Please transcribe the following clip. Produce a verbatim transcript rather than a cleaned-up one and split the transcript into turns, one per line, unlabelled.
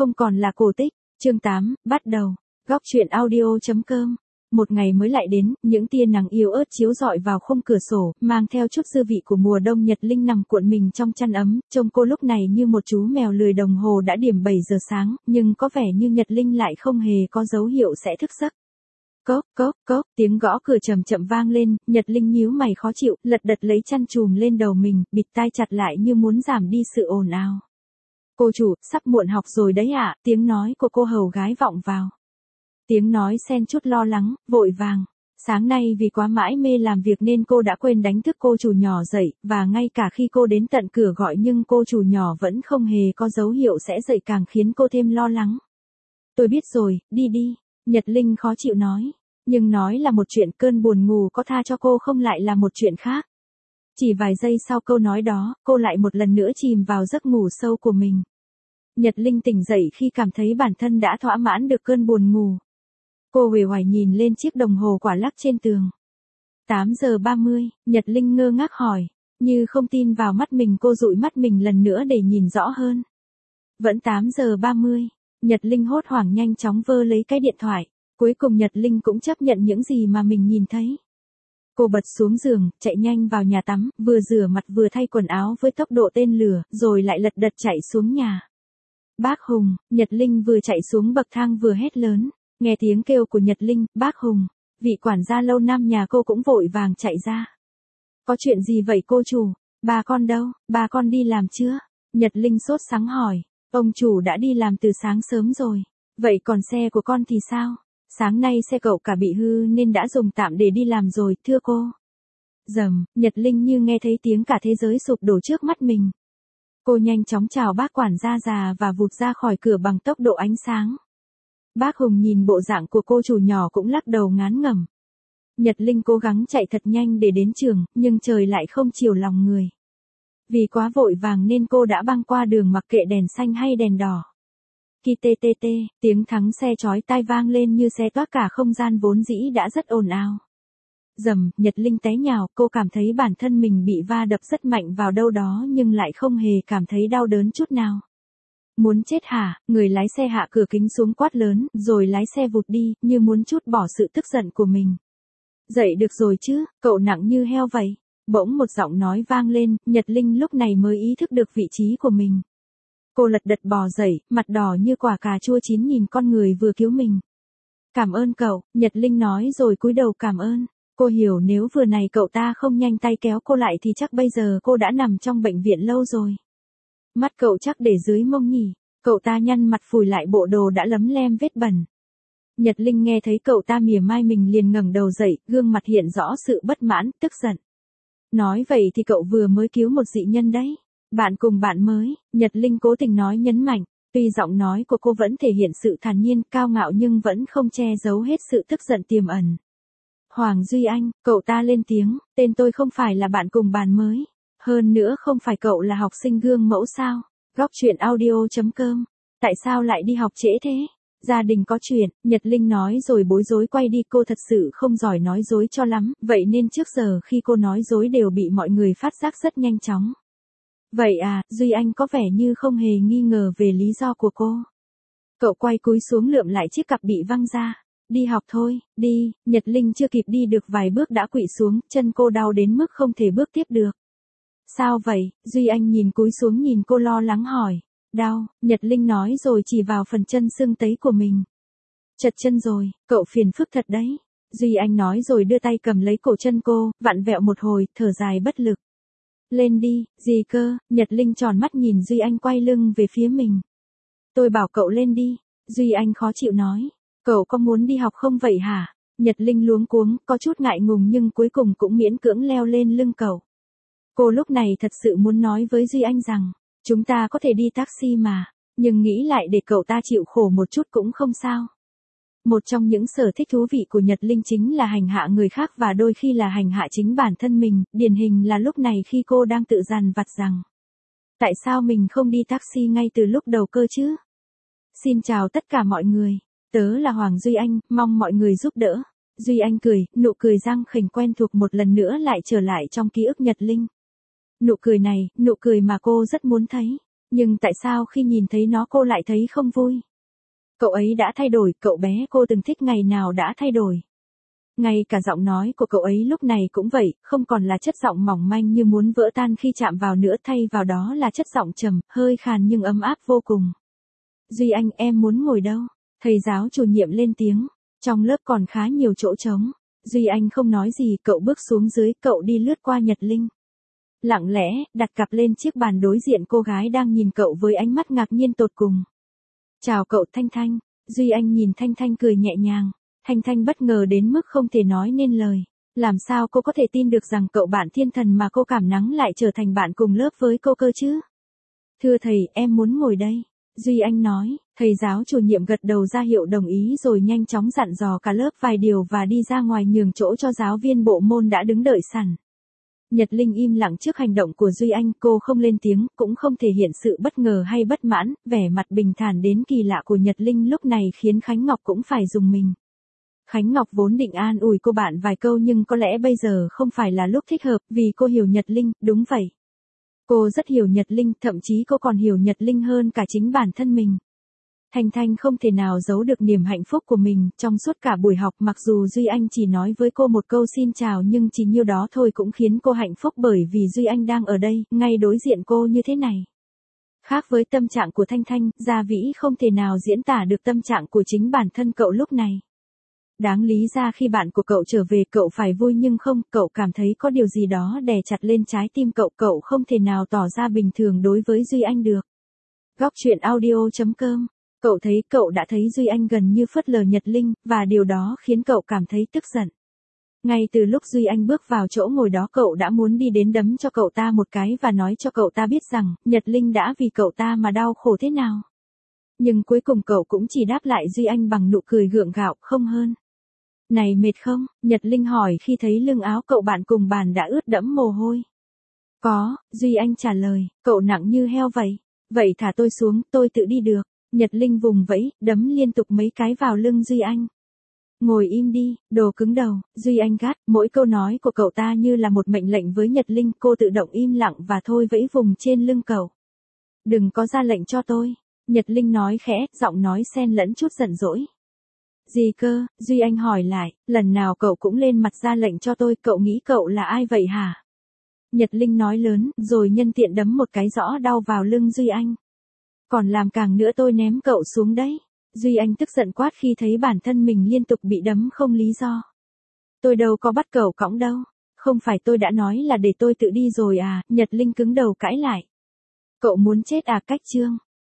Không còn là cổ tích. Chương tám, bắt đầu. Góc truyện audio chấm com. Một ngày mới lại đến, những tia nắng yếu ớt chiếu rọi vào khung cửa sổ, mang theo chút dư vị của mùa đông. Nhật Linh nằm cuộn mình trong chăn ấm, trông cô lúc này như một chú mèo lười. Đồng hồ đã điểm bảy giờ sáng, nhưng có vẻ như Nhật Linh lại không hề có dấu hiệu sẽ thức giấc. Cốc, cốc, cốc, tiếng gõ cửa chậm chậm vang lên, Nhật Linh nhíu mày khó chịu, lật đật lấy chăn trùm lên đầu mình, bịt tai chặt lại như muốn giảm đi sự ồn ào. Cô chủ, sắp muộn học rồi đấy ạ, tiếng nói của cô hầu gái vọng vào. Tiếng nói xen chút lo lắng, vội vàng. Sáng nay vì quá mãi mê làm việc nên cô đã quên đánh thức cô chủ nhỏ dậy, và ngay cả khi cô đến tận cửa gọi nhưng cô chủ nhỏ vẫn không hề có dấu hiệu sẽ dậy, càng khiến cô thêm lo lắng. Tôi biết rồi, đi đi, Nhật Linh khó chịu nói. Nhưng nói là một chuyện, cơn buồn ngủ có tha cho cô không lại là một chuyện khác. Chỉ vài giây sau câu nói đó, cô lại một lần nữa chìm vào giấc ngủ sâu của mình. Nhật Linh tỉnh dậy khi cảm thấy bản thân đã thỏa mãn được cơn buồn ngủ. Cô uể oải nhìn lên chiếc đồng hồ quả lắc trên tường. tám giờ ba mươi, Nhật Linh ngơ ngác hỏi. Như không tin vào mắt mình, cô dụi mắt mình lần nữa để nhìn rõ hơn. Vẫn tám giờ ba mươi, Nhật Linh hốt hoảng nhanh chóng vơ lấy cái điện thoại. Cuối cùng Nhật Linh cũng chấp nhận những gì mà mình nhìn thấy. Cô bật xuống giường, chạy nhanh vào nhà tắm, vừa rửa mặt vừa thay quần áo với tốc độ tên lửa, rồi lại lật đật chạy xuống nhà. Bác Hùng, Nhật Linh vừa chạy xuống bậc thang vừa hét lớn. Nghe tiếng kêu của Nhật Linh, bác Hùng, vị quản gia lâu năm nhà cô cũng vội vàng chạy ra. Có chuyện gì vậy cô chủ? Bà con đâu? Bà con đi làm chưa? Nhật Linh sốt sắng hỏi. Ông chủ đã đi làm từ sáng sớm rồi. Vậy còn xe của con thì sao? Sáng nay xe cậu cả bị hư nên đã dùng tạm để đi làm rồi, thưa cô. Rầm, Nhật Linh như nghe thấy tiếng cả thế giới sụp đổ trước mắt mình. Cô nhanh chóng chào bác quản gia già và vụt ra khỏi cửa bằng tốc độ ánh sáng. Bác Hùng nhìn bộ dạng của cô chủ nhỏ cũng lắc đầu ngán ngẩm. Nhật Linh cố gắng chạy thật nhanh để đến trường, nhưng trời lại không chiều lòng người. Vì quá vội vàng nên cô đã băng qua đường mặc kệ đèn xanh hay đèn đỏ. Khi tê tê tê, tiếng thắng xe chói tai vang lên như xé toác cả không gian vốn dĩ đã rất ồn ào. Rầm, Nhật Linh té nhào, cô cảm thấy bản thân mình bị va đập rất mạnh vào đâu đó nhưng lại không hề cảm thấy đau đớn chút nào. Muốn chết hả? Người lái xe hạ cửa kính xuống quát lớn, rồi lái xe vụt đi, như muốn trút bỏ sự tức giận của mình. Dậy được rồi chứ, cậu nặng như heo vậy. Bỗng một giọng nói vang lên, Nhật Linh lúc này mới ý thức được vị trí của mình. Cô lật đật bò dậy, mặt đỏ như quả cà chua chín nhìn con người vừa cứu mình. Cảm ơn cậu, Nhật Linh nói rồi cúi đầu cảm ơn. Cô hiểu nếu vừa này cậu ta không nhanh tay kéo cô lại thì chắc bây giờ cô đã nằm trong bệnh viện lâu rồi. Mắt cậu chắc để dưới mông nhỉ. Cậu ta nhăn mặt phủi lại bộ đồ đã lấm lem vết bẩn. Nhật Linh nghe thấy cậu ta mỉa mai mình liền ngẩng đầu dậy, gương mặt hiện rõ sự bất mãn, tức giận. Nói vậy thì cậu vừa mới cứu một dị nhân đấy. Bạn cùng bạn mới, Nhật Linh cố tình nói nhấn mạnh, tuy giọng nói của cô vẫn thể hiện sự thản nhiên, cao ngạo nhưng vẫn không che giấu hết sự tức giận tiềm ẩn. Hoàng Duy Anh, cậu ta lên tiếng, tên tôi không phải là bạn cùng bàn mới. Hơn nữa không phải cậu là học sinh gương mẫu sao? Góc truyện audio chấm com. Tại sao lại đi học trễ thế? Gia đình có chuyện, Nhật Linh nói rồi bối rối quay đi. Cô thật sự không giỏi nói dối cho lắm, vậy nên trước giờ khi cô nói dối đều bị mọi người phát giác rất nhanh chóng. Vậy à, Duy Anh có vẻ như không hề nghi ngờ về lý do của cô. Cậu quay cúi xuống lượm lại chiếc cặp bị văng ra. Đi học thôi, đi, Nhật Linh chưa kịp đi được vài bước đã quỵ xuống, chân cô đau đến mức không thể bước tiếp được. Sao vậy? Duy Anh nhìn cúi xuống nhìn cô lo lắng hỏi. Đau, Nhật Linh nói rồi chỉ vào phần chân sưng tấy của mình. Chật chân rồi, cậu phiền phức thật đấy. Duy Anh nói rồi đưa tay cầm lấy cổ chân cô, vặn vẹo một hồi, thở dài bất lực. Lên đi, gì cơ? Nhật Linh tròn mắt nhìn Duy Anh quay lưng về phía mình. Tôi bảo cậu lên đi. Duy Anh khó chịu nói. Cậu có muốn đi học không vậy hả? Nhật Linh luống cuống, có chút ngại ngùng nhưng cuối cùng cũng miễn cưỡng leo lên lưng cậu. Cô lúc này thật sự muốn nói với Duy Anh rằng, chúng ta có thể đi taxi mà, nhưng nghĩ lại để cậu ta chịu khổ một chút cũng không sao. Một trong những sở thích thú vị của Nhật Linh chính là hành hạ người khác và đôi khi là hành hạ chính bản thân mình, điển hình là lúc này khi cô đang tự dằn vặt rằng, tại sao mình không đi taxi ngay từ lúc đầu cơ chứ? Xin chào tất cả mọi người, tớ là Hoàng Duy Anh, mong mọi người giúp đỡ. Duy Anh cười, nụ cười răng khểnh quen thuộc một lần nữa lại trở lại trong ký ức Nhật Linh. Nụ cười này, nụ cười mà cô rất muốn thấy. Nhưng tại sao khi nhìn thấy nó cô lại thấy không vui? Cậu ấy đã thay đổi, cậu bé cô từng thích ngày nào đã thay đổi. Ngay cả giọng nói của cậu ấy lúc này cũng vậy, không còn là chất giọng mỏng manh như muốn vỡ tan khi chạm vào nữa, thay vào đó là chất giọng trầm, hơi khàn nhưng ấm áp vô cùng. Duy Anh, em muốn ngồi đâu? Thầy giáo chủ nhiệm lên tiếng. Trong lớp còn khá nhiều chỗ trống. Duy Anh không nói gì, cậu bước xuống dưới, cậu đi lướt qua Nhật Linh. Lặng lẽ, đặt cặp lên chiếc bàn đối diện cô gái đang nhìn cậu với ánh mắt ngạc nhiên tột cùng. Chào cậu Thanh Thanh. Duy Anh nhìn Thanh Thanh cười nhẹ nhàng. Thanh Thanh bất ngờ đến mức không thể nói nên lời. Làm sao cô có thể tin được rằng cậu bạn thiên thần mà cô cảm nắng lại trở thành bạn cùng lớp với cô cơ chứ? Thưa thầy, em muốn ngồi đây. Duy Anh nói, thầy giáo chủ nhiệm gật đầu ra hiệu đồng ý rồi nhanh chóng dặn dò cả lớp vài điều và đi ra ngoài nhường chỗ cho giáo viên bộ môn đã đứng đợi sẵn. Nhật Linh im lặng trước hành động của Duy Anh, cô không lên tiếng, cũng không thể hiện sự bất ngờ hay bất mãn, vẻ mặt bình thản đến kỳ lạ của Nhật Linh lúc này khiến Khánh Ngọc cũng phải rùng mình. Khánh Ngọc vốn định an ủi cô bạn vài câu nhưng có lẽ bây giờ không phải là lúc thích hợp vì cô hiểu Nhật Linh, đúng vậy. Cô rất hiểu Nhật Linh, thậm chí cô còn hiểu Nhật Linh hơn cả chính bản thân mình. Thanh Thanh không thể nào giấu được niềm hạnh phúc của mình, trong suốt cả buổi học mặc dù Duy Anh chỉ nói với cô một câu xin chào nhưng chỉ nhiêu đó thôi cũng khiến cô hạnh phúc bởi vì Duy Anh đang ở đây, ngay đối diện cô như thế này. Khác với tâm trạng của Thanh Thanh, Gia Vĩ không thể nào diễn tả được tâm trạng của chính bản thân cậu lúc này. Đáng lý ra khi bạn của cậu trở về cậu phải vui nhưng không, cậu cảm thấy có điều gì đó đè chặt lên trái tim cậu, cậu không thể nào tỏ ra bình thường đối với Duy Anh được. Góc truyện audio chấm com. Cậu thấy cậu đã thấy Duy Anh gần như phớt lờ Nhật Linh, và điều đó khiến cậu cảm thấy tức giận. Ngay từ lúc Duy Anh bước vào chỗ ngồi đó cậu đã muốn đi đến đấm cho cậu ta một cái và nói cho cậu ta biết rằng, Nhật Linh đã vì cậu ta mà đau khổ thế nào. Nhưng cuối cùng cậu cũng chỉ đáp lại Duy Anh bằng nụ cười gượng gạo, không hơn. Này mệt không? Nhật Linh hỏi khi thấy lưng áo cậu bạn cùng bàn đã ướt đẫm mồ hôi. Có, Duy Anh trả lời, cậu nặng như heo vậy. Vậy thả tôi xuống, tôi tự đi được. Nhật Linh vùng vẫy, đấm liên tục mấy cái vào lưng Duy Anh. Ngồi im đi, đồ cứng đầu, Duy Anh gắt, mỗi câu nói của cậu ta như là một mệnh lệnh với Nhật Linh, cô tự động im lặng và thôi vẫy vùng trên lưng cậu. Đừng có ra lệnh cho tôi. Nhật Linh nói khẽ, giọng nói xen lẫn chút giận dỗi. Gì cơ? Duy Anh hỏi lại, lần nào cậu cũng lên mặt ra lệnh cho tôi, cậu nghĩ cậu là ai vậy hả? Nhật Linh nói lớn, rồi nhân tiện đấm một cái rõ đau vào lưng Duy Anh. Còn làm càng nữa tôi ném cậu xuống đấy. Duy Anh tức giận quát khi thấy bản thân mình liên tục bị đấm không lý do. Tôi đâu có bắt cậu cõng đâu. Không phải tôi đã nói là để tôi tự đi rồi à? Nhật Linh cứng đầu cãi lại. Cậu muốn chết à? Cách chương.